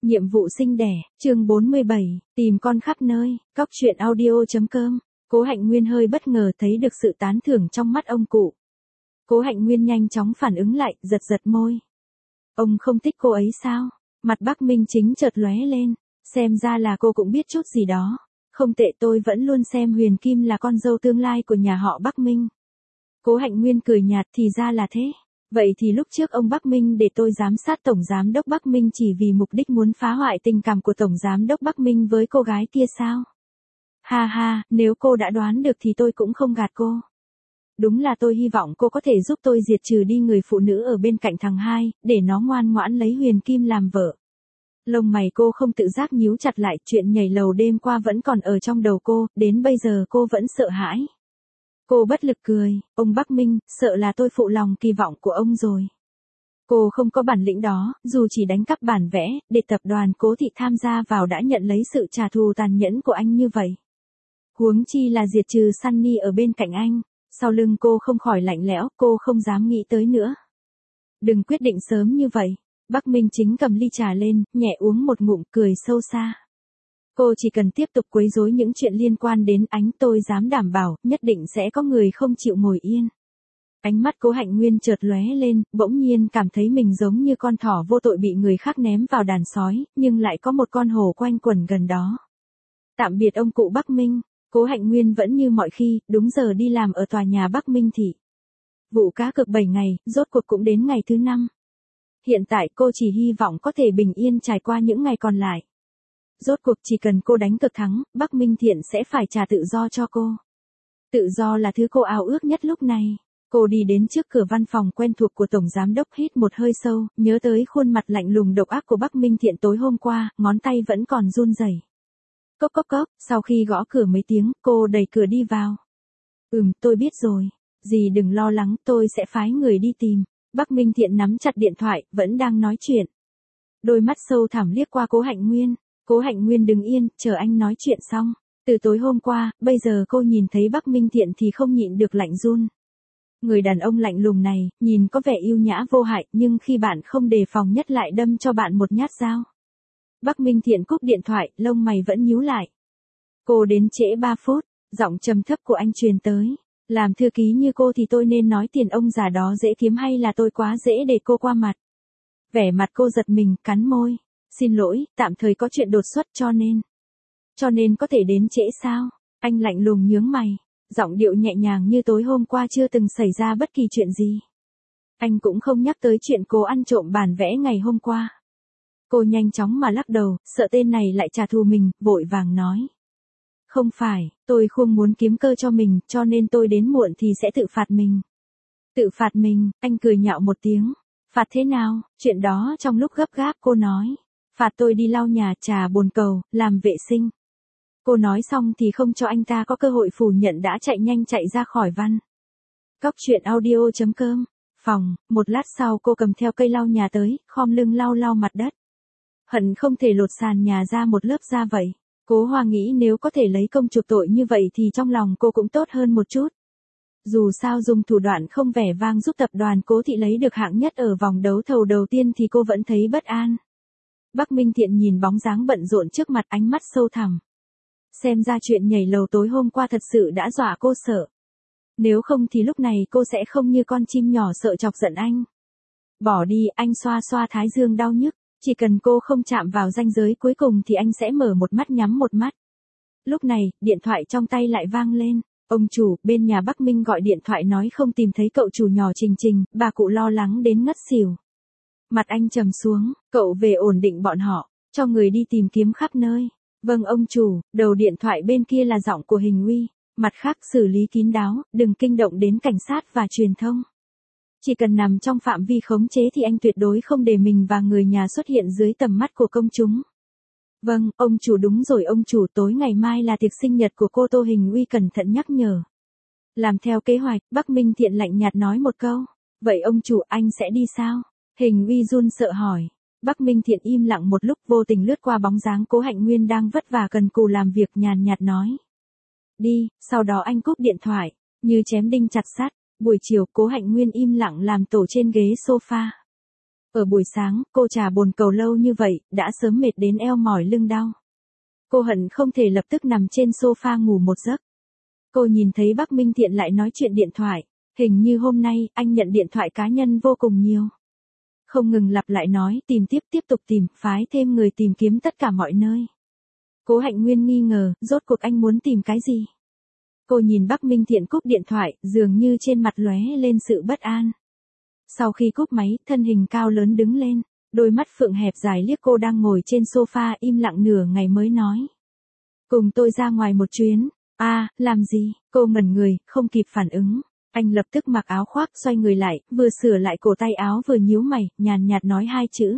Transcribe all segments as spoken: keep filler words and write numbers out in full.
Nhiệm vụ sinh đẻ, chương bốn mươi bảy, tìm con khắp nơi, cóc truyện audio.com. Cố Hạnh Nguyên hơi bất ngờ thấy được sự tán thưởng trong mắt ông cụ. Cố Hạnh Nguyên nhanh chóng phản ứng lại, giật giật môi. Ông không thích cô ấy sao? Mặt Bắc Minh Chính chợt lóe lên, xem ra là cô cũng biết chút gì đó. Không tệ, tôi vẫn luôn xem Huyền Kim là con dâu tương lai của nhà họ Bắc Minh. Cố Hạnh Nguyên cười nhạt, thì ra là thế. Vậy thì lúc trước ông Bắc Minh để tôi giám sát Tổng Giám đốc Bắc Minh chỉ vì mục đích muốn phá hoại tình cảm của Tổng Giám đốc Bắc Minh với cô gái kia sao? Ha ha, nếu cô đã đoán được thì tôi cũng không gạt cô. Đúng là tôi hy vọng cô có thể giúp tôi diệt trừ đi người phụ nữ ở bên cạnh thằng hai, để nó ngoan ngoãn lấy Huyền Kim làm vợ. Lông mày cô không tự giác nhíu chặt lại, chuyện nhảy lầu đêm qua vẫn còn ở trong đầu cô, đến bây giờ cô vẫn sợ hãi. Cô bất lực cười, ông Bắc Minh, sợ là tôi phụ lòng kỳ vọng của ông rồi. Cô không có bản lĩnh đó, dù chỉ đánh cắp bản vẽ, để tập đoàn Cố Thị tham gia vào đã nhận lấy sự trả thù tàn nhẫn của anh như vậy. Huống chi là diệt trừ Sunny ở bên cạnh anh, sau lưng cô không khỏi lạnh lẽo, cô không dám nghĩ tới nữa. Đừng quyết định sớm như vậy. Bắc Minh Chính cầm ly trà lên, nhẹ uống một ngụm, cười sâu xa. Cô chỉ cần tiếp tục quấy rối những chuyện liên quan đến anh, tôi dám đảm bảo, nhất định sẽ có người không chịu ngồi yên. Ánh mắt Cố Hạnh Nguyên chợt lóe lên, bỗng nhiên cảm thấy mình giống như con thỏ vô tội bị người khác ném vào đàn sói, nhưng lại có một con hổ quanh quẩn gần đó. Tạm biệt ông cụ Bắc Minh, Cố Hạnh Nguyên vẫn như mọi khi, đúng giờ đi làm ở tòa nhà Bắc Minh Thị. Vụ cá cược bảy ngày, rốt cuộc cũng đến ngày thứ năm. Hiện tại cô chỉ hy vọng có thể bình yên trải qua những ngày còn lại. Rốt cuộc chỉ cần cô đánh cược thắng, Bắc Minh Thiện sẽ phải trả tự do cho cô. Tự do là thứ cô ao ước nhất lúc này. Cô đi đến trước cửa văn phòng quen thuộc của Tổng Giám đốc, hít một hơi sâu, nhớ tới khuôn mặt lạnh lùng độc ác của Bắc Minh Thiện tối hôm qua, ngón tay vẫn còn run rẩy. Cốc cốc cốc, sau khi gõ cửa mấy tiếng, cô đẩy cửa đi vào. Ừm, tôi biết rồi. Dì đừng lo lắng, tôi sẽ phái người đi tìm. Bắc Minh Thiện nắm chặt điện thoại, vẫn đang nói chuyện. Đôi mắt sâu thẳm liếc qua Cố Hạnh Nguyên. Cố Hạnh Nguyên đứng yên, chờ anh nói chuyện xong. Từ tối hôm qua, bây giờ cô nhìn thấy Bắc Minh Thiện thì không nhịn được lạnh run. Người đàn ông lạnh lùng này, nhìn có vẻ yêu nhã vô hại, nhưng khi bạn không đề phòng nhất lại đâm cho bạn một nhát dao. Bắc Minh Thiện cúp điện thoại, lông mày vẫn nhíu lại. Cô đến trễ ba phút, giọng trầm thấp của anh truyền tới. Làm thư ký như cô thì tôi nên nói tiền ông già đó dễ kiếm hay là tôi quá dễ để cô qua mặt? Vẻ mặt cô giật mình, cắn môi. Xin lỗi, tạm thời có chuyện đột xuất cho nên. Cho nên có thể đến trễ sao? Anh lạnh lùng nhướng mày. Giọng điệu nhẹ nhàng như tối hôm qua chưa từng xảy ra bất kỳ chuyện gì. Anh cũng không nhắc tới chuyện cô ăn trộm bản vẽ ngày hôm qua. Cô nhanh chóng mà lắc đầu, sợ tên này lại trả thù mình, vội vàng nói. Không phải, tôi không muốn kiếm cơ cho mình, cho nên tôi đến muộn thì sẽ tự phạt mình. Tự phạt mình, anh cười nhạo một tiếng. Phạt thế nào? Chuyện đó trong lúc gấp gáp cô nói. Phạt tôi đi lau nhà, trà bồn cầu, làm vệ sinh. Cô nói xong thì không cho anh ta có cơ hội phủ nhận đã chạy nhanh chạy ra khỏi văn. Cóc truyện audio.com. Phòng, một lát sau cô cầm theo cây lau nhà tới, khom lưng lau lau mặt đất. Hận không thể lột sàn nhà ra một lớp da vậy. Cố Hoa nghĩ nếu có thể lấy công chuộc tội như vậy thì trong lòng cô cũng tốt hơn một chút. Dù sao dùng thủ đoạn không vẻ vang giúp tập đoàn Cố Thị lấy được hạng nhất ở vòng đấu thầu đầu tiên thì cô vẫn thấy bất an. Bắc Minh Thiện nhìn bóng dáng bận rộn trước mặt, ánh mắt sâu thẳm. Xem ra chuyện nhảy lầu tối hôm qua thật sự đã dọa cô sợ. Nếu không thì lúc này cô sẽ không như con chim nhỏ sợ chọc giận anh. Bỏ đi, anh xoa xoa thái dương đau nhức. Chỉ cần cô không chạm vào ranh giới cuối cùng thì anh sẽ mở một mắt nhắm một mắt. Lúc này, điện thoại trong tay lại vang lên. Ông chủ, bên nhà Bắc Minh gọi điện thoại nói không tìm thấy cậu chủ nhỏ Trình Trình, bà cụ lo lắng đến ngất xỉu. Mặt anh trầm xuống, cậu về ổn định bọn họ, cho người đi tìm kiếm khắp nơi. Vâng ông chủ, đầu điện thoại bên kia là giọng của Hình Uy. Mặt khác xử lý kín đáo, đừng kinh động đến cảnh sát và truyền thông. Chỉ cần nằm trong phạm vi khống chế thì anh tuyệt đối không để mình và người nhà xuất hiện dưới tầm mắt của công chúng. Vâng, ông chủ đúng rồi ông chủ, tối ngày mai là tiệc sinh nhật của cô Tô. Hình Uy cẩn thận nhắc nhở. Làm theo kế hoạch, Bắc Minh Thiện lạnh nhạt nói một câu. Vậy ông chủ anh sẽ đi sao? Hình Uy run sợ hỏi. Bắc Minh Thiện im lặng một lúc, vô tình lướt qua bóng dáng Cố Hạnh Nguyên đang vất vả cần cù làm việc, nhàn nhạt nói. Đi, sau đó anh cúp điện thoại, như chém đinh chặt sắt. Buổi chiều Cố Hạnh Nguyên im lặng làm tổ trên ghế sofa. Ở buổi sáng, cô trà bồn cầu lâu như vậy, đã sớm mệt đến eo mỏi lưng đau. Cô hận không thể lập tức nằm trên sofa ngủ một giấc. Cô nhìn thấy Bắc Minh Thiện lại nói chuyện điện thoại. Hình như hôm nay, anh nhận điện thoại cá nhân vô cùng nhiều. Không ngừng lặp lại nói, tìm tiếp tiếp tục tìm, phái thêm người tìm kiếm tất cả mọi nơi. Cố Hạnh Nguyên nghi ngờ, rốt cuộc anh muốn tìm cái gì? Cô nhìn Bắc Minh Thiện cúp điện thoại, dường như trên mặt lóe lên sự bất an. Sau khi cúp máy, thân hình cao lớn đứng lên, đôi mắt phượng hẹp dài liếc cô đang ngồi trên sofa im lặng nửa ngày mới nói. Cùng tôi ra ngoài một chuyến. À, làm gì? Cô ngẩn người, không kịp phản ứng. Anh lập tức mặc áo khoác xoay người lại, vừa sửa lại cổ tay áo vừa nhíu mày, nhàn nhạt nói hai chữ.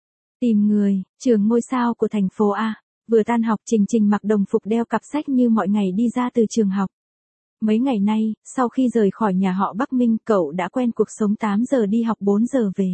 Tìm người, trường ngôi sao của thành phố A. Vừa tan học Trình Trình mặc đồng phục đeo cặp sách như mọi ngày đi ra từ trường học. Mấy ngày nay, sau khi rời khỏi nhà họ Bắc Minh, cậu đã quen cuộc sống tám giờ đi học bốn giờ về.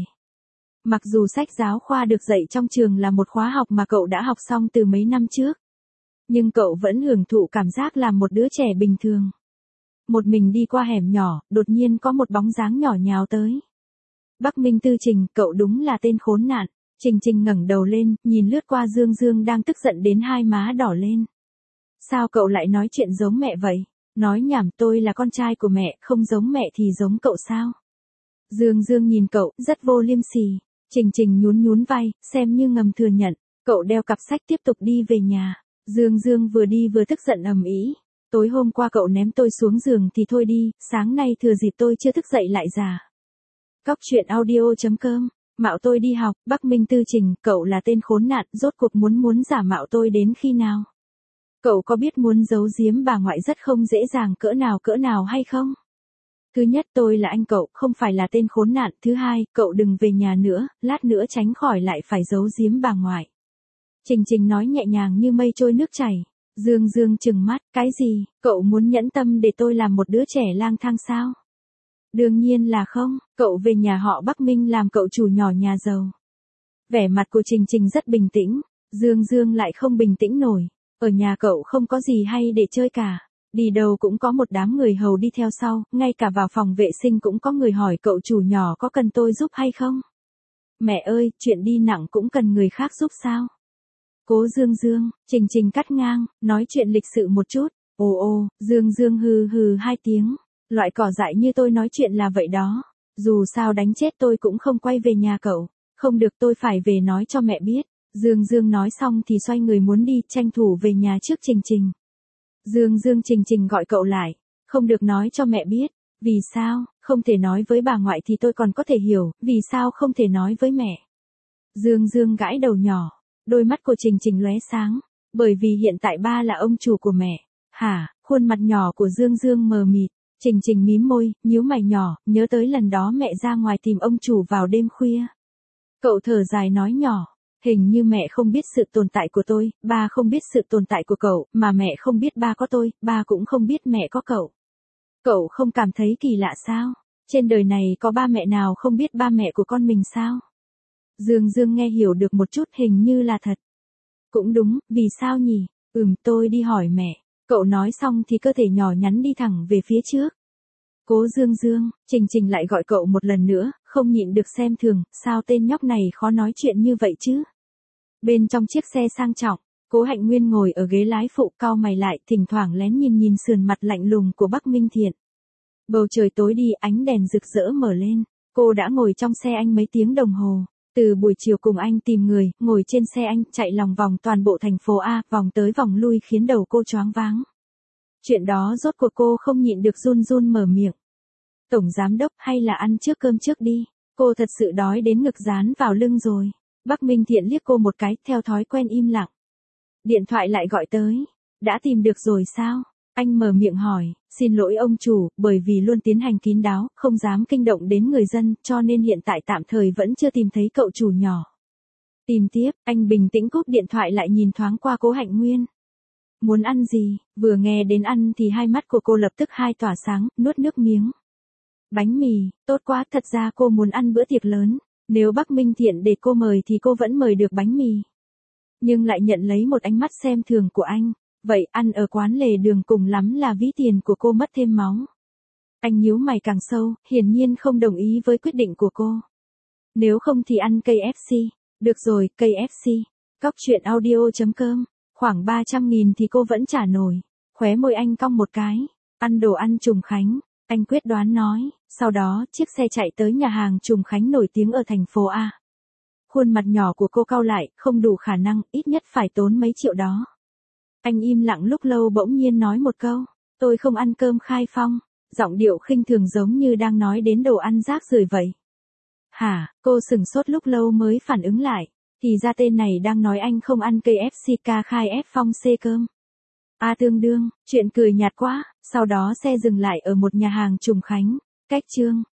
Mặc dù sách giáo khoa được dạy trong trường là một khóa học mà cậu đã học xong từ mấy năm trước. Nhưng cậu vẫn hưởng thụ cảm giác là một đứa trẻ bình thường. Một mình đi qua hẻm nhỏ, đột nhiên có một bóng dáng nhỏ nhào tới. Bắc Minh Tư Trình, cậu đúng là tên khốn nạn. Trình Trình ngẩng đầu lên, nhìn lướt qua Dương Dương đang tức giận đến hai má đỏ lên. Sao cậu lại nói chuyện giống mẹ vậy? Nói nhảm, tôi là con trai của mẹ, không giống mẹ thì giống cậu sao? Dương Dương nhìn cậu, rất vô liêm sỉ. Trình Trình nhún nhún vai, xem như ngầm thừa nhận. Cậu đeo cặp sách tiếp tục đi về nhà. Dương Dương vừa đi vừa tức giận ầm ĩ. Tối hôm qua cậu ném tôi xuống giường thì thôi đi, sáng nay thừa dịp tôi chưa thức dậy lại già. Cóc truyện audio chấm com. Mạo tôi đi học, Bắc Minh Tư Trình, cậu là tên khốn nạn, rốt cuộc muốn muốn giả mạo tôi đến khi nào? Cậu có biết muốn giấu giếm bà ngoại rất không dễ dàng cỡ nào cỡ nào hay không? Thứ nhất, tôi là anh cậu, không phải là tên khốn nạn. Thứ hai, cậu đừng về nhà nữa, lát nữa tránh khỏi lại phải giấu giếm bà ngoại. Trình Trình nói nhẹ nhàng như mây trôi nước chảy. Dương Dương trừng mắt, cái gì, cậu muốn nhẫn tâm để tôi làm một đứa trẻ lang thang sao? Đương nhiên là không, cậu về nhà họ Bắc Minh làm cậu chủ nhỏ nhà giàu. Vẻ mặt của Trình Trình rất bình tĩnh, Dương Dương lại không bình tĩnh nổi. Ở nhà cậu không có gì hay để chơi cả. Đi đâu cũng có một đám người hầu đi theo sau, ngay cả vào phòng vệ sinh cũng có người hỏi cậu chủ nhỏ có cần tôi giúp hay không? Mẹ ơi, chuyện đi nặng cũng cần người khác giúp sao? Cố Dương Dương, Trình Trình cắt ngang, nói chuyện lịch sự một chút. Ồ ồ, Dương Dương hừ hừ hai tiếng. Loại cỏ dại như tôi nói chuyện là vậy đó. Dù sao đánh chết tôi cũng không quay về nhà cậu. Không được, tôi phải về nói cho mẹ biết. Dương Dương nói xong thì xoay người muốn đi, tranh thủ về nhà trước Trình Trình. Dương Dương Trình Trình gọi cậu lại. Không được nói cho mẹ biết. Vì sao, không thể nói với bà ngoại thì tôi còn có thể hiểu, vì sao không thể nói với mẹ. Dương Dương gãi đầu nhỏ. Đôi mắt của Trình Trình lóe sáng. Bởi vì hiện tại ba là ông chủ của mẹ. Hả, khuôn mặt nhỏ của Dương Dương mờ mịt. Trình Trình mím môi, nhíu mày nhỏ, nhớ tới lần đó mẹ ra ngoài tìm ông chủ vào đêm khuya. Cậu thở dài nói nhỏ. Hình như mẹ không biết sự tồn tại của tôi, ba không biết sự tồn tại của cậu, mà mẹ không biết ba có tôi, ba cũng không biết mẹ có cậu. Cậu không cảm thấy kỳ lạ sao? Trên đời này có ba mẹ nào không biết ba mẹ của con mình sao? Dương Dương nghe hiểu được một chút, hình như là thật. Cũng đúng, vì sao nhỉ? Ừm, tôi đi hỏi mẹ. Cậu nói xong thì cơ thể nhỏ nhắn đi thẳng về phía trước. Cố Dương Dương, Trình Trình lại gọi cậu một lần nữa, không nhịn được xem thường, sao tên nhóc này khó nói chuyện như vậy chứ? Bên trong chiếc xe sang trọng, Cố Hạnh Nguyên ngồi ở ghế lái phụ, cau mày lại, thỉnh thoảng lén nhìn nhìn sườn mặt lạnh lùng của Bắc Minh Thiện. Bầu trời tối đi, ánh đèn rực rỡ mở lên. Cô đã ngồi trong xe anh mấy tiếng đồng hồ. Từ buổi chiều cùng anh tìm người, ngồi trên xe anh, chạy lòng vòng toàn bộ thành phố A, vòng tới vòng lui khiến đầu cô choáng váng. Chuyện đó rốt cuộc cô không nhịn được run run mở miệng. Tổng giám đốc, hay là ăn trước cơm trước đi. Cô thật sự đói đến ngực dán vào lưng rồi. Bắc Minh Thiện liếc cô một cái, theo thói quen im lặng. Điện thoại lại gọi tới. Đã tìm được rồi sao? Anh mở miệng hỏi, xin lỗi ông chủ, bởi vì luôn tiến hành kín đáo, không dám kinh động đến người dân, cho nên hiện tại tạm thời vẫn chưa tìm thấy cậu chủ nhỏ. Tìm tiếp, anh bình tĩnh cúp điện thoại lại nhìn thoáng qua Cố Hạnh Nguyên. Muốn ăn gì? Vừa nghe đến ăn thì hai mắt của cô lập tức hai tỏa sáng, nuốt nước miếng. Bánh mì, tốt quá, thật ra cô muốn ăn bữa tiệc lớn. Nếu Bắc Minh Thiện để cô mời thì cô vẫn mời được bánh mì. Nhưng lại nhận lấy một ánh mắt xem thường của anh. Vậy ăn ở quán lề đường cùng lắm là ví tiền của cô mất thêm máu. Anh nhíu mày càng sâu, hiển nhiên không đồng ý với quyết định của cô. Nếu không thì ăn ca ép xê. Được rồi, ca ép xê. Cóc truyện audio.com. Khoảng ba trăm nghìn thì cô vẫn trả nổi. Khóe môi anh cong một cái. Ăn đồ ăn Trùng Khánh. Anh quyết đoán nói. Sau đó, chiếc xe chạy tới nhà hàng Trùng Khánh nổi tiếng ở thành phố A. Khuôn mặt nhỏ của cô cau lại, không đủ khả năng, ít nhất phải tốn mấy triệu đó. Anh im lặng lúc lâu bỗng nhiên nói một câu. Tôi không ăn cơm Khai Phong. Giọng điệu khinh thường giống như đang nói đến đồ ăn rác rưởi vậy. Hả, cô sửng sốt lúc lâu mới phản ứng lại. Thì ra tên này đang nói anh không ăn ca ép xê ca Khai F Phong C cơm. À tương đương, chuyện cười nhạt quá, sau đó xe dừng lại ở một nhà hàng Trùng Khánh, cách Trương